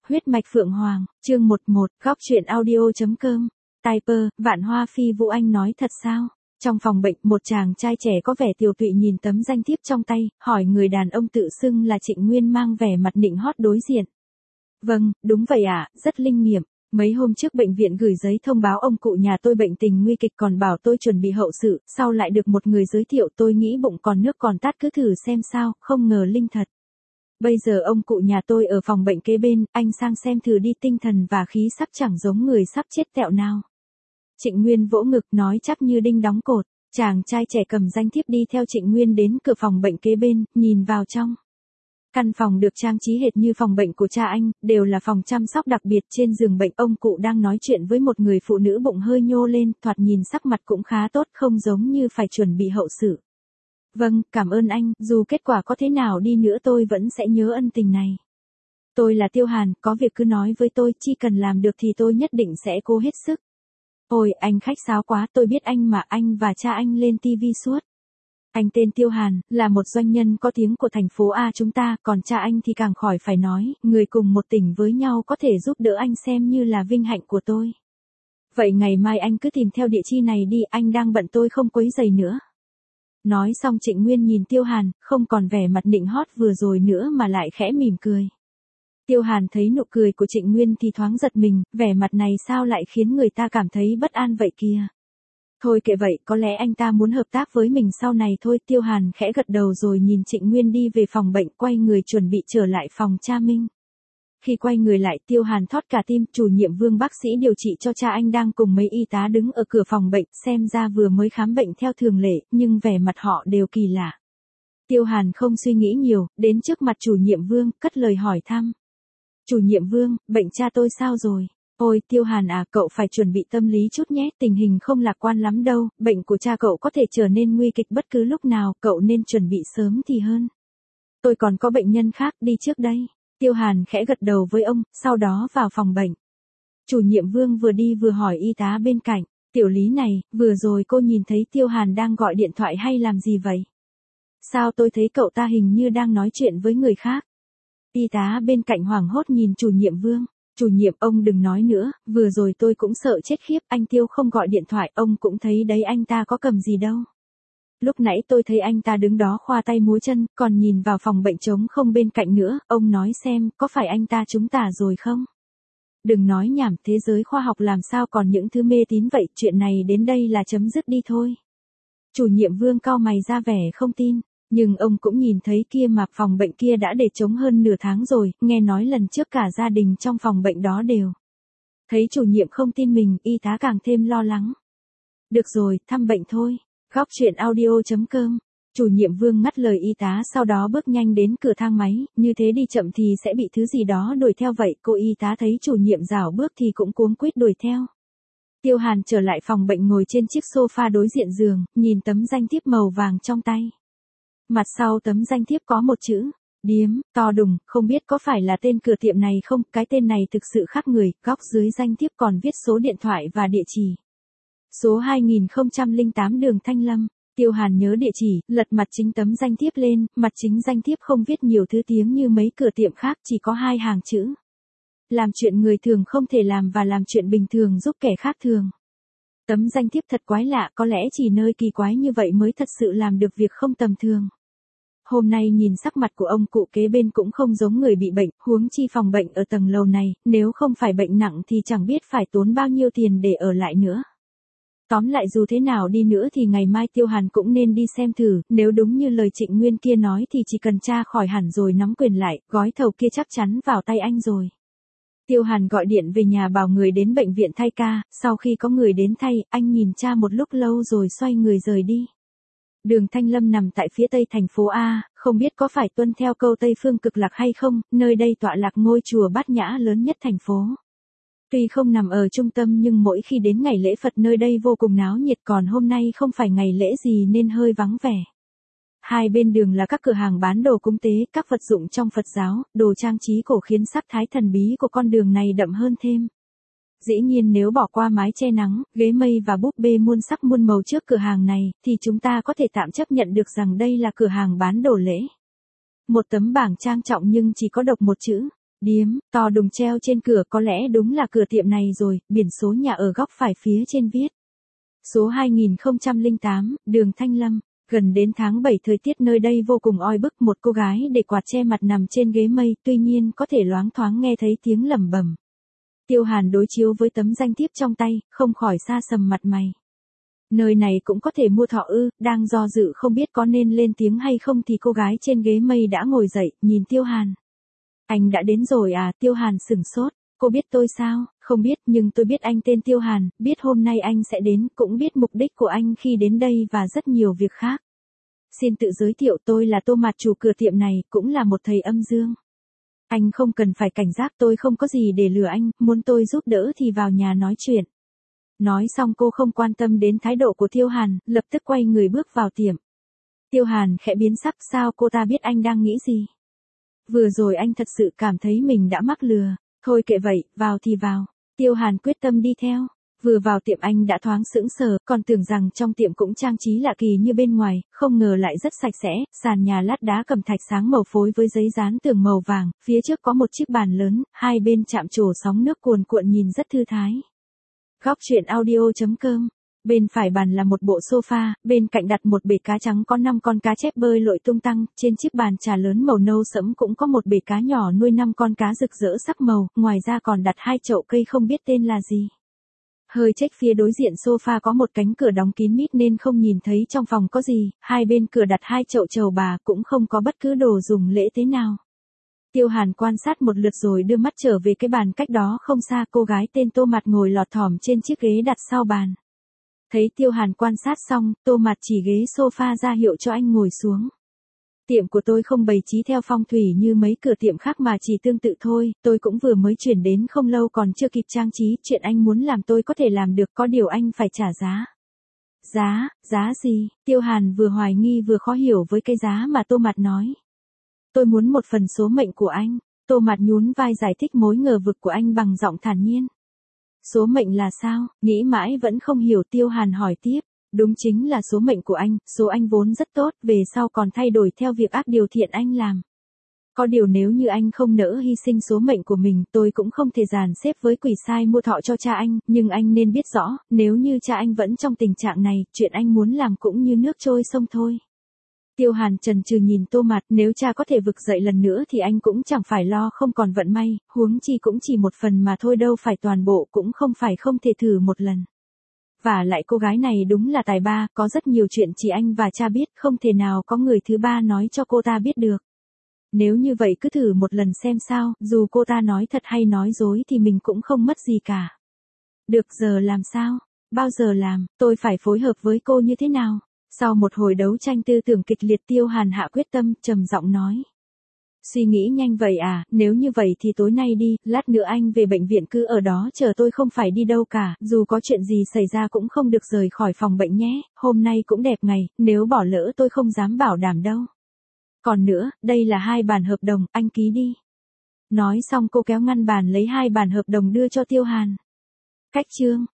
Huyết mạch Phượng Hoàng, chương 11, góc truyện audio.com. Typer, Vạn Hoa Phi Vũ Anh nói thật sao? Trong phòng bệnh, một chàng trai trẻ có vẻ tiều tụy nhìn tấm danh thiếp trong tay, hỏi người đàn ông tự xưng là Trịnh Nguyên mang vẻ mặt nịnh hót đối diện. Vâng, đúng vậy ạ, rất linh nghiệm. Mấy hôm trước bệnh viện gửi giấy thông báo ông cụ nhà tôi bệnh tình nguy kịch còn bảo tôi chuẩn bị hậu sự, sau lại được một người giới thiệu tôi nghĩ bụng còn nước còn tát cứ thử xem sao, không ngờ linh thật. Bây giờ ông cụ nhà tôi ở phòng bệnh kế bên, anh sang xem thử đi, tinh thần và khí sắc chẳng giống người sắp chết tẹo nào. Trịnh Nguyên vỗ ngực nói chắc như đinh đóng cột, chàng trai trẻ cầm danh thiếp đi theo Trịnh Nguyên đến cửa phòng bệnh kế bên, nhìn vào trong. Căn phòng được trang trí hệt như phòng bệnh của cha anh, đều là phòng chăm sóc đặc biệt. Trên giường bệnh ông cụ đang nói chuyện với một người phụ nữ bụng hơi nhô lên, thoạt nhìn sắc mặt cũng khá tốt, không giống như phải chuẩn bị hậu sự. Vâng, cảm ơn anh, dù kết quả có thế nào đi nữa tôi vẫn sẽ nhớ ân tình này. Tôi là Tiêu Hàn, có việc cứ nói với tôi, chỉ cần làm được thì tôi nhất định sẽ cố hết sức. Ôi, anh khách sáo quá, tôi biết anh mà, anh và cha anh lên TV suốt. Anh tên Tiêu Hàn, là một doanh nhân có tiếng của thành phố A chúng ta, còn cha anh thì càng khỏi phải nói, người cùng một tỉnh với nhau có thể giúp đỡ anh xem như là vinh hạnh của tôi. Vậy ngày mai anh cứ tìm theo địa chỉ này đi, anh đang bận tôi không quấy rầy nữa. Nói xong Trịnh Nguyên nhìn Tiêu Hàn, không còn vẻ mặt nịnh hót vừa rồi nữa mà lại khẽ mỉm cười. Tiêu Hàn thấy nụ cười của Trịnh Nguyên thì thoáng giật mình, vẻ mặt này sao lại khiến người ta cảm thấy bất an vậy kìa. Thôi kệ vậy, có lẽ anh ta muốn hợp tác với mình sau này thôi. Tiêu Hàn khẽ gật đầu rồi nhìn Trịnh Nguyên đi về phòng bệnh, quay người chuẩn bị trở lại phòng cha Minh. Khi quay người lại, Tiêu Hàn thót cả tim, chủ nhiệm Vương bác sĩ điều trị cho cha anh đang cùng mấy y tá đứng ở cửa phòng bệnh, xem ra vừa mới khám bệnh theo thường lệ, nhưng vẻ mặt họ đều kỳ lạ. Tiêu Hàn không suy nghĩ nhiều, đến trước mặt chủ nhiệm Vương, cất lời hỏi thăm. Chủ nhiệm Vương, bệnh cha tôi sao rồi? Ôi, Tiêu Hàn à, cậu phải chuẩn bị tâm lý chút nhé, tình hình không lạc quan lắm đâu, bệnh của cha cậu có thể trở nên nguy kịch bất cứ lúc nào, cậu nên chuẩn bị sớm thì hơn. Tôi còn có bệnh nhân khác, đi trước đây. Tiêu Hàn khẽ gật đầu với ông, sau đó vào phòng bệnh. Chủ nhiệm Vương vừa đi vừa hỏi y tá bên cạnh, tiểu Lý này, vừa rồi cô nhìn thấy Tiêu Hàn đang gọi điện thoại hay làm gì vậy? Sao tôi thấy cậu ta hình như đang nói chuyện với người khác? Y tá bên cạnh hoảng hốt nhìn chủ nhiệm Vương. Chủ nhiệm, ông đừng nói nữa, vừa rồi tôi cũng sợ chết khiếp, anh Tiêu không gọi điện thoại, ông cũng thấy đấy, anh ta có cầm gì đâu. Lúc nãy tôi thấy anh ta đứng đó khoa tay múa chân, còn nhìn vào phòng bệnh trống không bên cạnh nữa, ông nói xem, có phải anh ta trúng tà rồi không? Đừng nói nhảm, thế giới khoa học làm sao còn những thứ mê tín vậy, chuyện này đến đây là chấm dứt đi thôi. Chủ nhiệm Vương cau mày ra vẻ không tin. Nhưng ông cũng nhìn thấy kia mà, phòng bệnh kia đã để trống hơn nửa tháng rồi, nghe nói lần trước cả gia đình trong phòng bệnh đó đều. Thấy chủ nhiệm không tin mình, y tá càng thêm lo lắng. Được rồi, thăm bệnh thôi. Góc truyện audio.com. Chủ nhiệm Vương ngắt lời y tá, sau đó bước nhanh đến cửa thang máy, như thế đi chậm thì sẽ bị thứ gì đó đuổi theo vậy. Cô y tá thấy chủ nhiệm rảo bước thì cũng cuống quýt đuổi theo. Tiêu Hàn trở lại phòng bệnh ngồi trên chiếc sofa đối diện giường, nhìn tấm danh thiếp màu vàng trong tay. Mặt sau tấm danh thiếp có một chữ, điếm, to đùng, không biết có phải là tên cửa tiệm này không, cái tên này thực sự khác người, góc dưới danh thiếp còn viết số điện thoại và địa chỉ. Số 2008 đường Thanh Lâm. Tiêu Hàn nhớ địa chỉ, lật mặt chính tấm danh thiếp lên, mặt chính danh thiếp không viết nhiều thứ tiếng như mấy cửa tiệm khác, chỉ có 2 hàng chữ. Làm chuyện người thường không thể làm và làm chuyện bình thường giúp kẻ khác thường. Tấm danh thiếp thật quái lạ, có lẽ chỉ nơi kỳ quái như vậy mới thật sự làm được việc không tầm thường. Hôm nay nhìn sắc mặt của ông cụ kế bên cũng không giống người bị bệnh, huống chi phòng bệnh ở tầng lầu này, nếu không phải bệnh nặng thì chẳng biết phải tốn bao nhiêu tiền để ở lại nữa. Tóm lại dù thế nào đi nữa thì ngày mai Tiêu Hàn cũng nên đi xem thử, nếu đúng như lời Trịnh Nguyên kia nói thì chỉ cần tra khỏi hẳn rồi nắm quyền lại, gói thầu kia chắc chắn vào tay anh rồi. Tiêu Hàn gọi điện về nhà bảo người đến bệnh viện thay ca, sau khi có người đến thay, anh nhìn cha một lúc lâu rồi xoay người rời đi. Đường Thanh Lâm nằm tại phía tây thành phố A, không biết có phải tuân theo câu Tây Phương cực lạc hay không, nơi đây tọa lạc ngôi chùa Bát Nhã lớn nhất thành phố. Tuy không nằm ở trung tâm nhưng mỗi khi đến ngày lễ Phật nơi đây vô cùng náo nhiệt, còn hôm nay không phải ngày lễ gì nên hơi vắng vẻ. Hai bên đường là các cửa hàng bán đồ cúng tế, các vật dụng trong Phật giáo, đồ trang trí cổ khiến sắc thái thần bí của con đường này đậm hơn thêm. Dĩ nhiên nếu bỏ qua mái che nắng, ghế mây và búp bê muôn sắc muôn màu trước cửa hàng này, thì chúng ta có thể tạm chấp nhận được rằng đây là cửa hàng bán đồ lễ. Một tấm bảng trang trọng nhưng chỉ có độc một chữ, Điếm, to đùng treo trên cửa, có lẽ đúng là cửa tiệm này rồi, biển số nhà ở góc phải phía trên viết. Số 2008, đường Thanh Lâm. Gần đến tháng 7 thời tiết nơi đây vô cùng oi bức, một cô gái để quạt che mặt nằm trên ghế mây, tuy nhiên có thể loáng thoáng nghe thấy tiếng lẩm bẩm. Tiêu Hàn đối chiếu với tấm danh thiếp trong tay, không khỏi xa sầm mặt mày. Nơi này cũng có thể mua thọ ư? Đang do dự không biết có nên lên tiếng hay không thì cô gái trên ghế mây đã ngồi dậy, nhìn Tiêu Hàn. Anh đã đến rồi à? Tiêu Hàn sửng sốt. Cô biết tôi sao? Không biết, nhưng tôi biết anh tên Tiêu Hàn, biết hôm nay anh sẽ đến, cũng biết mục đích của anh khi đến đây và rất nhiều việc khác. Xin tự giới thiệu, tôi là Tô Mạt, chủ cửa tiệm này, cũng là một thầy âm dương. Anh không cần phải cảnh giác, tôi không có gì để lừa anh, muốn tôi giúp đỡ thì vào nhà nói chuyện. Nói xong cô không quan tâm đến thái độ của Tiêu Hàn, lập tức quay người bước vào tiệm. Tiêu Hàn khẽ biến sắc, sao cô ta biết anh đang nghĩ gì? Vừa rồi anh thật sự cảm thấy mình đã mắc lừa. Thôi kệ vậy, vào thì vào. Tiêu Hàn quyết tâm đi theo. Vừa vào tiệm anh đã thoáng sững sờ, còn tưởng rằng trong tiệm cũng trang trí lạ kỳ như bên ngoài, không ngờ lại rất sạch sẽ, sàn nhà lát đá cẩm thạch sáng màu phối với giấy dán tường màu vàng, phía trước có một chiếc bàn lớn, hai bên chạm trổ sóng nước cuồn cuộn nhìn rất thư thái. Góc truyện audio.com. Bên phải bàn là một bộ sofa, bên cạnh đặt một bể cá trắng có 5 con cá chép bơi lội tung tăng, trên chiếc bàn trà lớn màu nâu sẫm cũng có một bể cá nhỏ nuôi 5 con cá rực rỡ sắc màu, ngoài ra còn đặt 2 chậu cây không biết tên là gì. Hơi chếch phía đối diện sofa có một cánh cửa đóng kín mít nên không nhìn thấy trong phòng có gì, hai bên cửa đặt 2 chậu trầu bà cũng không có bất cứ đồ dùng lễ tế nào. Tiêu Hàn quan sát một lượt rồi đưa mắt trở về cái bàn cách đó không xa, cô gái tên Tô Mạt ngồi lọt thỏm trên chiếc ghế đặt sau bàn. Thấy Tiêu Hàn quan sát xong, Tô Mạt chỉ ghế sofa ra hiệu cho anh ngồi xuống. Tiệm của tôi không bày trí theo phong thủy như mấy cửa tiệm khác mà chỉ tương tự thôi, tôi cũng vừa mới chuyển đến không lâu còn chưa kịp trang trí, chuyện anh muốn làm tôi có thể làm được, có điều anh phải trả giá. Giá gì? Tiêu Hàn vừa hoài nghi vừa khó hiểu với cái giá mà Tô Mạt nói. Tôi muốn một phần số mệnh của anh. Tô Mạt nhún vai giải thích mối ngờ vực của anh bằng giọng thản nhiên. Số mệnh là sao? Nghĩ mãi vẫn không hiểu, Tiêu Hàn hỏi tiếp. Đúng chính là số mệnh của anh, số anh vốn rất tốt, về sau còn thay đổi theo việc ác điều thiện anh làm. Có điều nếu như anh không nỡ hy sinh số mệnh của mình, tôi cũng không thể dàn xếp với quỷ sai mua thọ cho cha anh, nhưng anh nên biết rõ, nếu như cha anh vẫn trong tình trạng này, chuyện anh muốn làm cũng như nước trôi sông thôi. Tiêu Hàn chần chừ nhìn Tô Mạt, nếu cha có thể vực dậy lần nữa thì anh cũng chẳng phải lo không còn vận may, huống chi cũng chỉ một phần mà thôi, đâu phải toàn bộ, cũng không phải không thể thử một lần. Và lại cô gái này đúng là tài ba, có rất nhiều chuyện chỉ anh và cha biết, không thể nào có người thứ ba nói cho cô ta biết được. Nếu như vậy cứ thử một lần xem sao, dù cô ta nói thật hay nói dối thì mình cũng không mất gì cả. Được, giờ làm sao? Bao giờ làm? Tôi phải phối hợp với cô như thế nào? Sau một hồi đấu tranh tư tưởng kịch liệt, Tiêu Hàn hạ quyết tâm, trầm giọng nói. Suy nghĩ nhanh vậy à, nếu như vậy thì tối nay đi, lát nữa anh về bệnh viện cứ ở đó chờ tôi, không phải đi đâu cả, dù có chuyện gì xảy ra cũng không được rời khỏi phòng bệnh nhé, hôm nay cũng đẹp ngày, nếu bỏ lỡ tôi không dám bảo đảm đâu. Còn nữa, đây là 2 bản hợp đồng, anh ký đi. Nói xong cô kéo ngăn bàn lấy 2 bản hợp đồng đưa cho Tiêu Hàn. Cách chương.